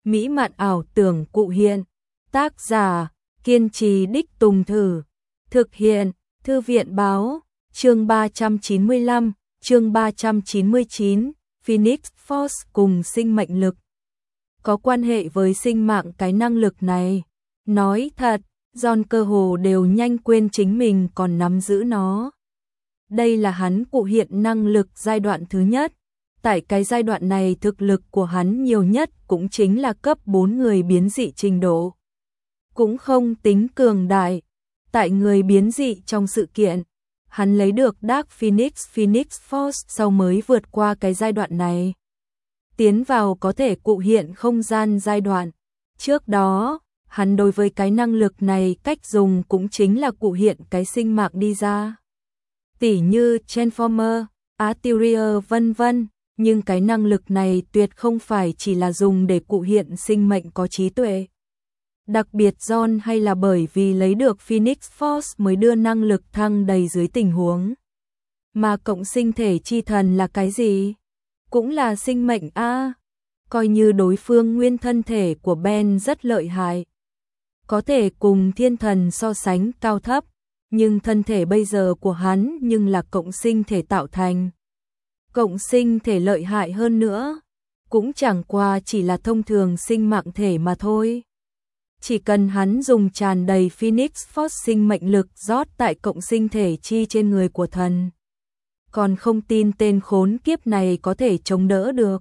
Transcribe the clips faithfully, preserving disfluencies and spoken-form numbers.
mỹ mạn ảo tưởng cụ hiện. Tác giả, kiên trì đích tùng thử. Thực hiện, Thư viện báo, chương ba trăm chín mươi lăm, chương ba trăm chín mươi chín, Phoenix Force cùng sinh mệnh lực. Có quan hệ với sinh mạng cái năng lực này. Nói thật, John cơ hồ đều nhanh quên chính mình còn nắm giữ nó. Đây là hắn cụ hiện năng lực giai đoạn thứ nhất. Tại cái giai đoạn này thực lực của hắn nhiều nhất cũng chính là cấp bốn người biến dị trình độ. Cũng không tính cường đại. Tại người biến dị trong sự kiện, hắn lấy được Dark Phoenix Phoenix Force sau mới vượt qua cái giai đoạn này. Tiến vào có thể cụ hiện không gian giai đoạn. Trước đó, hắn đối với cái năng lực này cách dùng cũng chính là cụ hiện cái sinh mạng đi ra. Tỉ như Transformer, Arteria vân vân, nhưng cái năng lực này tuyệt không phải chỉ là dùng để cụ hiện sinh mệnh có trí tuệ. Đặc biệt John hay là bởi vì lấy được Phoenix Force mới đưa năng lực thăng đầy dưới tình huống. Mà cộng sinh thể chi thần là cái gì? Cũng là sinh mệnh a. À. Coi như đối phương nguyên thân thể của Ben rất lợi hại. Có thể cùng thiên thần so sánh cao thấp, nhưng thân thể bây giờ của hắn nhưng là cộng sinh thể tạo thành. Cộng sinh thể lợi hại hơn nữa, cũng chẳng qua chỉ là thông thường sinh mạng thể mà thôi. Chỉ cần hắn dùng tràn đầy Phoenix Force sinh mệnh lực rót tại cộng sinh thể chi trên người của thần. Còn không tin tên khốn kiếp này có thể chống đỡ được.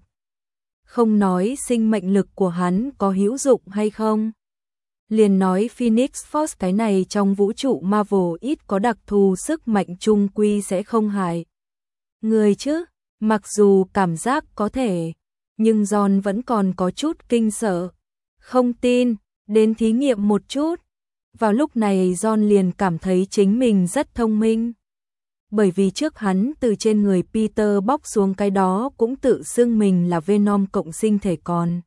Không nói sinh mệnh lực của hắn có hữu dụng hay không. Liền nói Phoenix Force cái này trong vũ trụ Marvel ít có đặc thù sức mạnh chung quy sẽ không hại người chứ. Mặc dù cảm giác có thể, nhưng John vẫn còn có chút kinh sợ. Không tin, đến thí nghiệm một chút. Vào lúc này John liền cảm thấy chính mình rất thông minh. Bởi vì trước hắn từ trên người Peter bóc xuống cái đó cũng tự xưng mình là Venom cộng sinh thể còn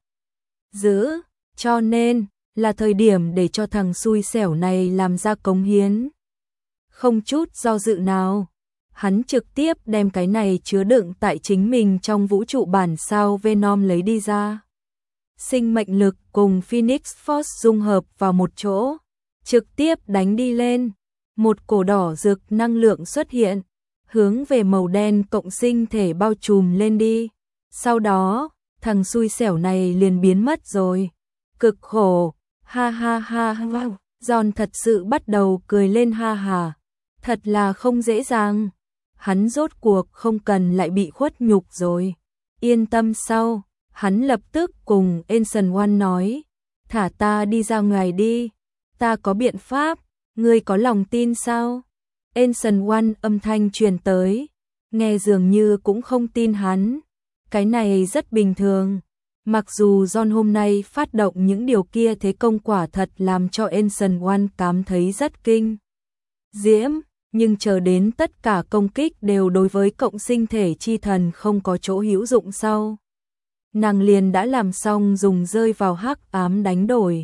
giữ, cho nên là thời điểm để cho thằng xui xẻo này làm ra cống hiến. Không chút do dự nào, hắn trực tiếp đem cái này chứa đựng tại chính mình trong vũ trụ bản sao Venom lấy đi ra. Sinh mệnh lực cùng Phoenix Force dung hợp vào một chỗ, trực tiếp đánh đi lên. Một cổ đỏ rực năng lượng xuất hiện, hướng về màu đen cộng sinh thể bao trùm lên đi. Sau đó, thằng xui xẻo này liền biến mất rồi. Cực khổ, ha ha ha ha. John thật sự bắt đầu cười lên ha hà. Thật là không dễ dàng. Hắn rốt cuộc không cần lại bị khuất nhục rồi. Yên tâm sau, hắn lập tức cùng Ancient One nói. Thả ta đi ra ngoài đi, ta có biện pháp. Ngươi có lòng tin sao? Ancient One âm thanh truyền tới, nghe dường như cũng không tin hắn. Cái này rất bình thường. Mặc dù John hôm nay phát động những điều kia thế công quả thật làm cho Ancient One cảm thấy rất kinh diễm, nhưng chờ đến tất cả công kích đều đối với cộng sinh thể chi thần không có chỗ hữu dụng sau. Nàng liền đã làm xong dùng rơi vào hắc ám đánh đổi.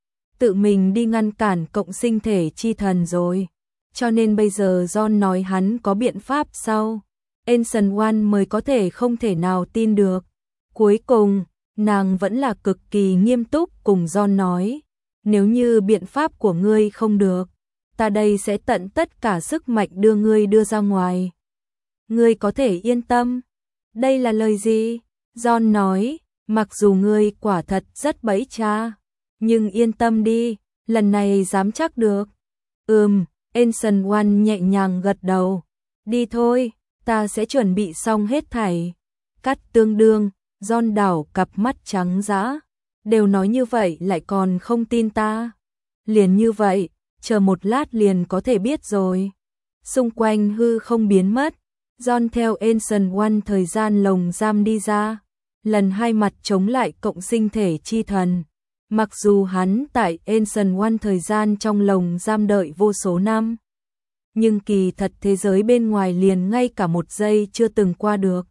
Tự mình đi ngăn cản cộng sinh thể chi thần rồi. Cho nên bây giờ John nói hắn có biện pháp sau. Ancient One mới có thể không thể nào tin được. Cuối cùng, nàng vẫn là cực kỳ nghiêm túc cùng John nói. Nếu như biện pháp của ngươi không được, ta đây sẽ tận tất cả sức mạnh đưa ngươi đưa ra ngoài. Ngươi có thể yên tâm. Đây là lời gì? John nói, mặc dù ngươi quả thật rất bẫy cha. Nhưng yên tâm đi, lần này dám chắc được. Ừm, Ancient One nhẹ nhàng gật đầu. Đi thôi, ta sẽ chuẩn bị xong hết thảy. Cắt tương đương, John đảo cặp mắt trắng dã. Đều nói như vậy lại còn không tin ta. Liền như vậy, chờ một lát liền có thể biết rồi. Xung quanh hư không biến mất. John theo Ancient One thời gian lồng giam đi ra. Lần hai mặt chống lại cộng sinh thể chi thần. Mặc dù hắn tại Ancient One thời gian trong lồng giam đợi vô số năm, nhưng kỳ thật thế giới bên ngoài liền ngay cả một giây chưa từng qua được.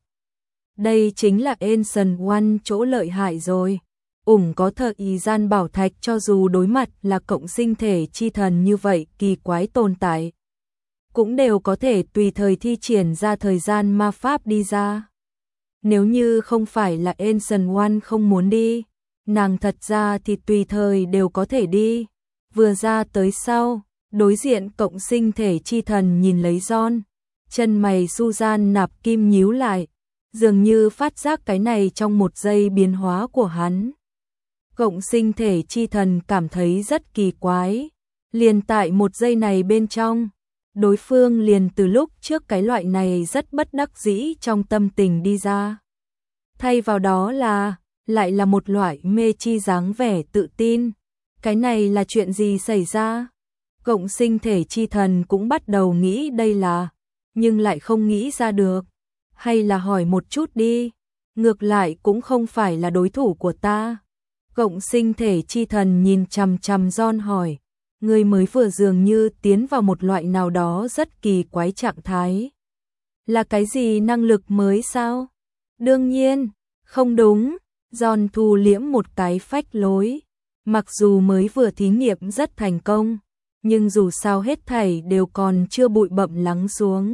Đây chính là Ancient One chỗ lợi hại rồi. Ủng có thời gian bảo thạch cho dù đối mặt là cộng sinh thể chi thần như vậy kỳ quái tồn tại, cũng đều có thể tùy thời thi triển ra thời gian ma pháp đi ra. Nếu như không phải là Ancient One không muốn đi, nàng thật ra thì tùy thời đều có thể đi. Vừa ra tới sau, đối diện cộng sinh thể chi thần nhìn lấy John, chân mày Susan nạp kim nhíu lại, dường như phát giác cái này trong một giây biến hóa của hắn. Cộng sinh thể chi thần cảm thấy rất kỳ quái, liền tại một giây này bên trong, đối phương liền từ lúc trước cái loại này rất bất đắc dĩ trong tâm tình đi ra. Thay vào đó là, lại là một loại mê chi dáng vẻ tự tin. Cái này là chuyện gì xảy ra? Cộng sinh thể chi thần cũng bắt đầu nghĩ đây là, nhưng lại không nghĩ ra được. Hay là hỏi một chút đi, ngược lại cũng không phải là đối thủ của ta. Cộng sinh thể chi thần nhìn chằm chằm John hỏi, người mới vừa dường như tiến vào một loại nào đó rất kỳ quái trạng thái. Là cái gì năng lực mới sao? Đương nhiên, không đúng. John thu liễm một cái phách lối. Mặc dù mới vừa thí nghiệm rất thành công, nhưng dù sao hết thảy đều còn chưa bụi bặm lắng xuống.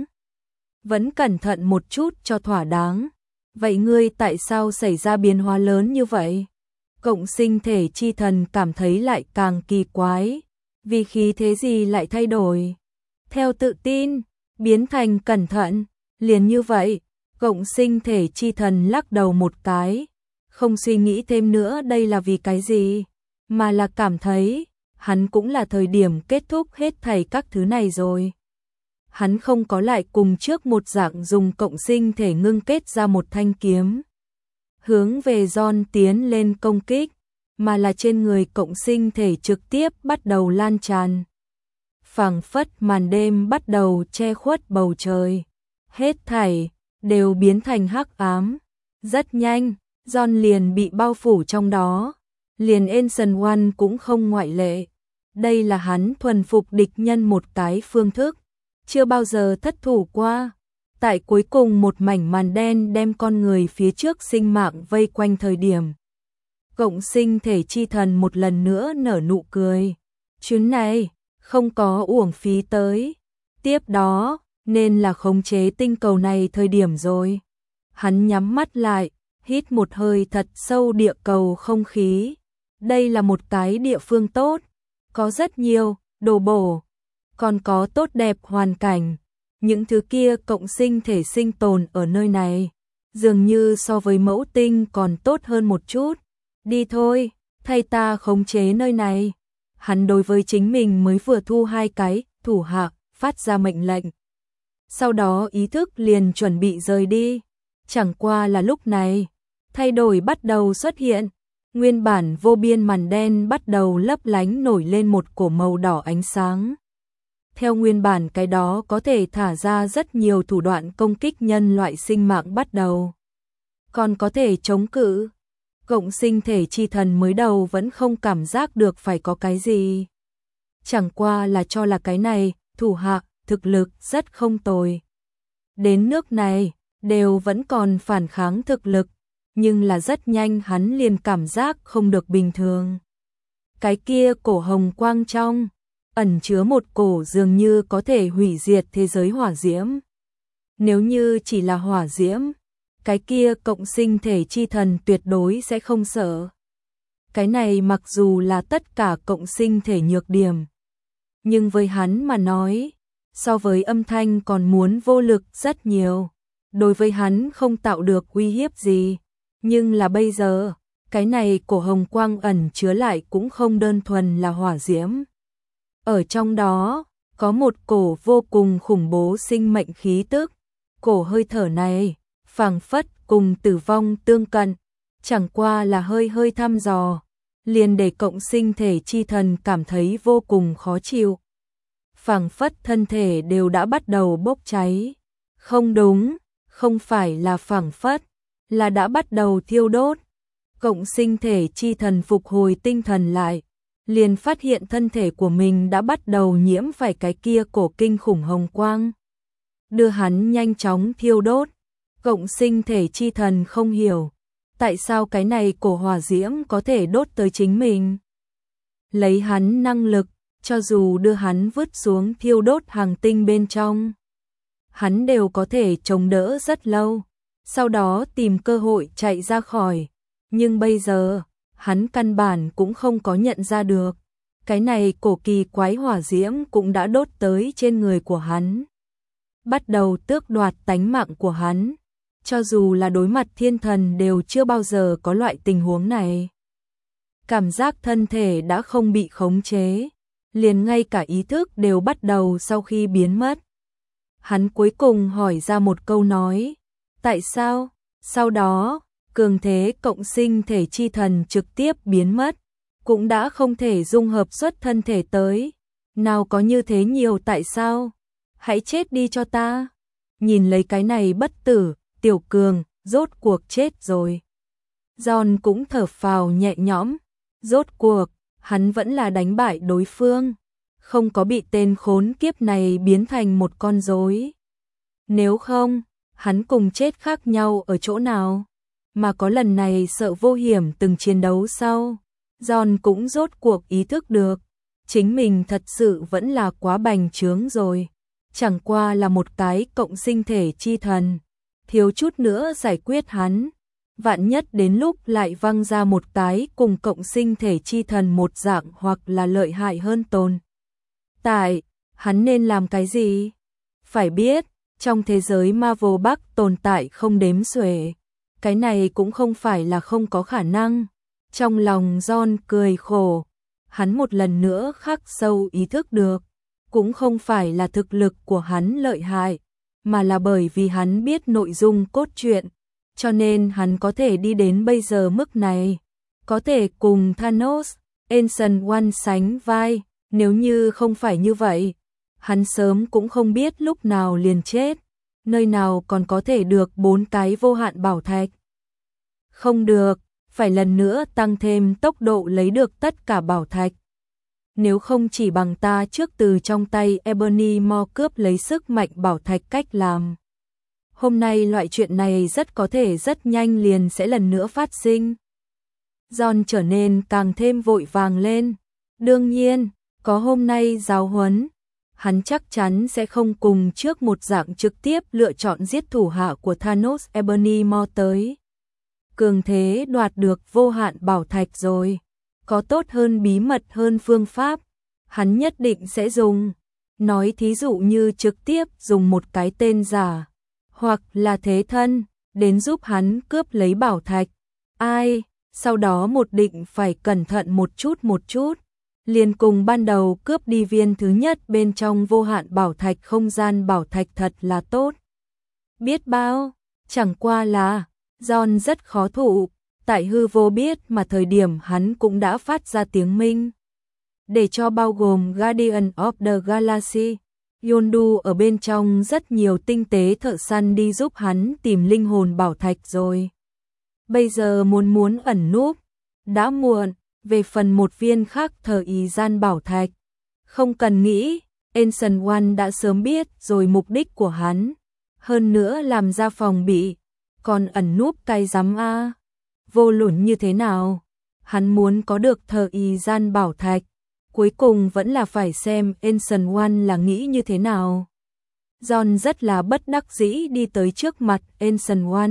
Vẫn cẩn thận một chút cho thỏa đáng. Vậy ngươi tại sao xảy ra biến hóa lớn như vậy? Cộng sinh thể chi thần cảm thấy lại càng kỳ quái. Vì khí thế gì lại thay đổi? Theo tự tin, biến thành cẩn thận, liền như vậy. Cộng sinh thể chi thần lắc đầu một cái, không suy nghĩ thêm nữa đây là vì cái gì, mà là cảm thấy, hắn cũng là thời điểm kết thúc hết thảy các thứ này rồi. Hắn không có lại cùng trước một dạng dùng cộng sinh thể ngưng kết ra một thanh kiếm, hướng về John tiến lên công kích, mà là trên người cộng sinh thể trực tiếp bắt đầu lan tràn. Phảng phất màn đêm bắt đầu che khuất bầu trời, hết thảy đều biến thành hắc ám. Rất nhanh, John liền bị bao phủ trong đó, liền Ancient One cũng không ngoại lệ. Đây là hắn thuần phục địch nhân một cái phương thức, chưa bao giờ thất thủ qua. Tại cuối cùng một mảnh màn đen đem con người phía trước sinh mạng vây quanh thời điểm, cộng sinh thể chi thần một lần nữa nở nụ cười. Chuyến này, không có uổng phí tới. Tiếp đó, nên là khống chế tinh cầu này thời điểm rồi. Hắn nhắm mắt lại, hít một hơi thật sâu địa cầu không khí. Đây là một cái địa phương tốt, có rất nhiều đồ bổ, còn có tốt đẹp hoàn cảnh. Những thứ kia cộng sinh thể sinh tồn ở nơi này, dường như so với mẫu tinh còn tốt hơn một chút. Đi thôi, thay ta khống chế nơi này. Hắn đối với chính mình mới vừa thu hai cái thủ hạ phát ra mệnh lệnh. Sau đó ý thức liền chuẩn bị rời đi. Chẳng qua là lúc này, thay đổi bắt đầu xuất hiện. Nguyên bản vô biên màn đen bắt đầu lấp lánh nổi lên một cổ màu đỏ ánh sáng. Theo nguyên bản cái đó có thể thả ra rất nhiều thủ đoạn công kích nhân loại sinh mạng bắt đầu. Còn có thể chống cự. Cộng sinh thể chi thần mới đầu vẫn không cảm giác được phải có cái gì. Chẳng qua là cho là cái này, thủ hạ, thực lực rất không tồi. Đến nước này, đều vẫn còn phản kháng thực lực, nhưng là rất nhanh hắn liền cảm giác không được bình thường. Cái kia cổ hồng quang trong, ẩn chứa một cổ dường như có thể hủy diệt thế giới hỏa diễm. Nếu như chỉ là hỏa diễm, cái kia cộng sinh thể chi thần tuyệt đối sẽ không sợ. Cái này mặc dù là tất cả cộng sinh thể nhược điểm, nhưng với hắn mà nói, so với âm thanh còn muốn vô lực rất nhiều. Đối với hắn không tạo được uy hiếp gì, nhưng là bây giờ, cái này cổ hồng quang ẩn chứa lại cũng không đơn thuần là hỏa diễm. Ở trong đó, có một cổ vô cùng khủng bố sinh mệnh khí tức. Cổ hơi thở này, phảng phất cùng tử vong tương cận, chẳng qua là hơi hơi thăm dò, liền để cộng sinh thể chi thần cảm thấy vô cùng khó chịu. Phảng phất thân thể đều đã bắt đầu bốc cháy. Không đúng, không phải là phảng phất, là đã bắt đầu thiêu đốt. Cộng sinh thể chi thần phục hồi tinh thần lại, liền phát hiện thân thể của mình đã bắt đầu nhiễm phải cái kia cổ kinh khủng hồng quang, đưa hắn nhanh chóng thiêu đốt. Cộng sinh thể chi thần không hiểu, tại sao cái này cổ hỏa diễm có thể đốt tới chính mình. Lấy hắn năng lực, cho dù đưa hắn vứt xuống thiêu đốt hàng tinh bên trong, hắn đều có thể chống đỡ rất lâu, sau đó tìm cơ hội chạy ra khỏi. Nhưng bây giờ, hắn căn bản cũng không có nhận ra được. Cái này cổ kỳ quái hỏa diễm cũng đã đốt tới trên người của hắn. Bắt đầu tước đoạt tánh mạng của hắn. Cho dù là đối mặt thiên thần đều chưa bao giờ có loại tình huống này. Cảm giác thân thể đã không bị khống chế. Liền ngay cả ý thức đều bắt đầu sau khi biến mất. Hắn cuối cùng hỏi ra một câu nói. Tại sao? Sau đó, cường thế cộng sinh thể chi thần trực tiếp biến mất. Cũng đã không thể dung hợp xuất thân thể tới. Nào có như thế nhiều tại sao? Hãy chết đi cho ta. Nhìn lấy cái này bất tử, Tiểu Cường, rốt cuộc chết rồi. John cũng thở phào nhẹ nhõm. Rốt cuộc, hắn vẫn là đánh bại đối phương. Không có bị tên khốn kiếp này biến thành một con rối. Nếu không, hắn cùng chết khác nhau ở chỗ nào? Mà có lần này sợ vô hiểm từng chiến đấu sau. John cũng rốt cuộc ý thức được. Chính mình thật sự vẫn là quá bành trướng rồi. Chẳng qua là một cái cộng sinh thể chi thần. Thiếu chút nữa giải quyết hắn. Vạn nhất đến lúc lại văng ra một cái cùng cộng sinh thể chi thần một dạng hoặc là lợi hại hơn tồn. Tại, hắn nên làm cái gì? Phải biết, trong thế giới Marvel Bắc tồn tại không đếm xuể. Cái này cũng không phải là không có khả năng. Trong lòng John cười khổ. Hắn một lần nữa khắc sâu ý thức được. Cũng không phải là thực lực của hắn lợi hại, mà là bởi vì hắn biết nội dung cốt truyện. Cho nên hắn có thể đi đến bây giờ mức này. Có thể cùng Thanos, Ancient One sánh vai. Nếu như không phải như vậy, hắn sớm cũng không biết lúc nào liền chết. Nơi nào còn có thể được bốn cái vô hạn bảo thạch. Không được, phải lần nữa tăng thêm tốc độ lấy được tất cả bảo thạch. Nếu không chỉ bằng ta trước từ trong tay Ebony Maw cướp lấy sức mạnh bảo thạch cách làm. Hôm nay loại chuyện này rất có thể rất nhanh liền sẽ lần nữa phát sinh. John trở nên càng thêm vội vàng lên. Đương nhiên, có hôm nay giáo huấn, hắn chắc chắn sẽ không cùng trước một dạng trực tiếp lựa chọn giết thủ hạ của Thanos Ebony Maw tới. Cường thế đoạt được vô hạn bảo thạch rồi. Có tốt hơn bí mật hơn phương pháp, hắn nhất định sẽ dùng. Nói thí dụ như trực tiếp dùng một cái tên giả, hoặc là thế thân, đến giúp hắn cướp lấy bảo thạch. Ai, sau đó một định phải cẩn thận một chút một chút. Liền cùng ban đầu cướp đi viên thứ nhất bên trong vô hạn bảo thạch không gian bảo thạch thật là tốt. Biết bao, chẳng qua là, John rất khó thụ. Tại hư vô biết mà thời điểm hắn cũng đã phát ra tiếng minh. Để cho bao gồm Guardian of the Galaxy, Yondu ở bên trong rất nhiều tinh tế thợ săn đi giúp hắn tìm linh hồn bảo thạch rồi. Bây giờ muốn muốn ẩn núp, đã muộn. Về phần một viên khác thờ ý gian bảo thạch, không cần nghĩ, Ancient One đã sớm biết rồi mục đích của hắn. Hơn nữa làm ra phòng bị, còn ẩn núp cái giám a. Vô luận như thế nào, hắn muốn có được thờ y gian bảo thạch, cuối cùng vẫn là phải xem Ancient One là nghĩ như thế nào. John rất là bất đắc dĩ đi tới trước mặt Ancient One.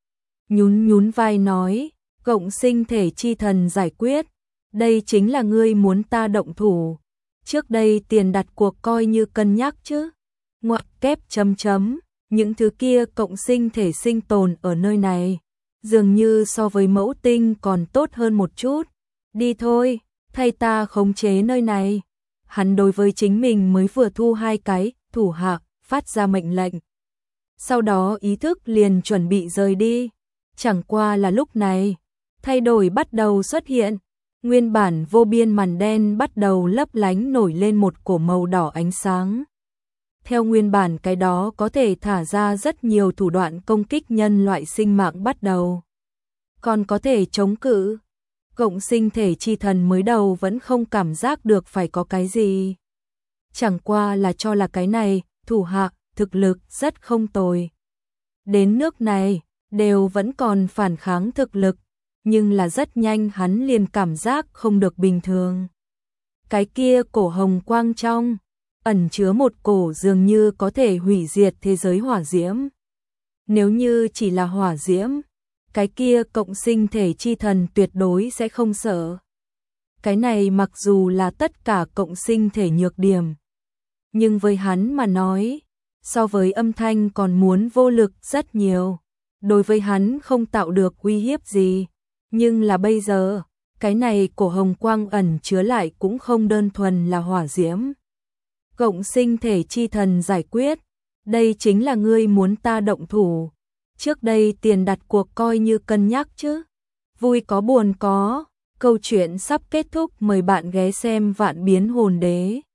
Nhún nhún vai nói, cộng sinh thể chi thần giải quyết, đây chính là ngươi muốn ta động thủ. Trước đây tiền đặt cuộc coi như cân nhắc chứ. Ngoặc kép chấm chấm, những thứ kia cộng sinh thể sinh tồn ở nơi này. Dường như so với mẫu tinh còn tốt hơn một chút. Đi thôi, thay ta khống chế nơi này. Hắn đối với chính mình mới vừa thu hai cái, thủ hạ, phát ra mệnh lệnh. Sau đó ý thức liền chuẩn bị rời đi. Chẳng qua là lúc này, thay đổi bắt đầu xuất hiện. Nguyên bản vô biên màn đen bắt đầu lấp lánh nổi lên một cổ màu đỏ ánh sáng. Theo nguyên bản cái đó có thể thả ra rất nhiều thủ đoạn công kích nhân loại sinh mạng bắt đầu. Còn có thể chống cự. Cộng sinh thể chi thần mới đầu vẫn không cảm giác được phải có cái gì. Chẳng qua là cho là cái này, thủ hạ, thực lực rất không tồi. Đến nước này, đều vẫn còn phản kháng thực lực. Nhưng là rất nhanh hắn liền cảm giác không được bình thường. Cái kia cổ hồng quang trong, ẩn chứa một cổ dường như có thể hủy diệt thế giới hỏa diễm. Nếu như chỉ là hỏa diễm, cái kia cộng sinh thể chi thần tuyệt đối sẽ không sợ. Cái này mặc dù là tất cả cộng sinh thể nhược điểm, nhưng với hắn mà nói, so với âm thanh còn muốn vô lực rất nhiều. Đối với hắn không tạo được uy hiếp gì, nhưng là bây giờ, cái này cổ hồng quang ẩn chứa lại cũng không đơn thuần là hỏa diễm. Cộng sinh thể chi thần giải quyết, đây chính là ngươi muốn ta động thủ. Trước đây tiền đặt cuộc coi như cân nhắc chứ. Vui có buồn có, câu chuyện sắp kết thúc, mời bạn ghé xem Vạn Biến Hồn Đế.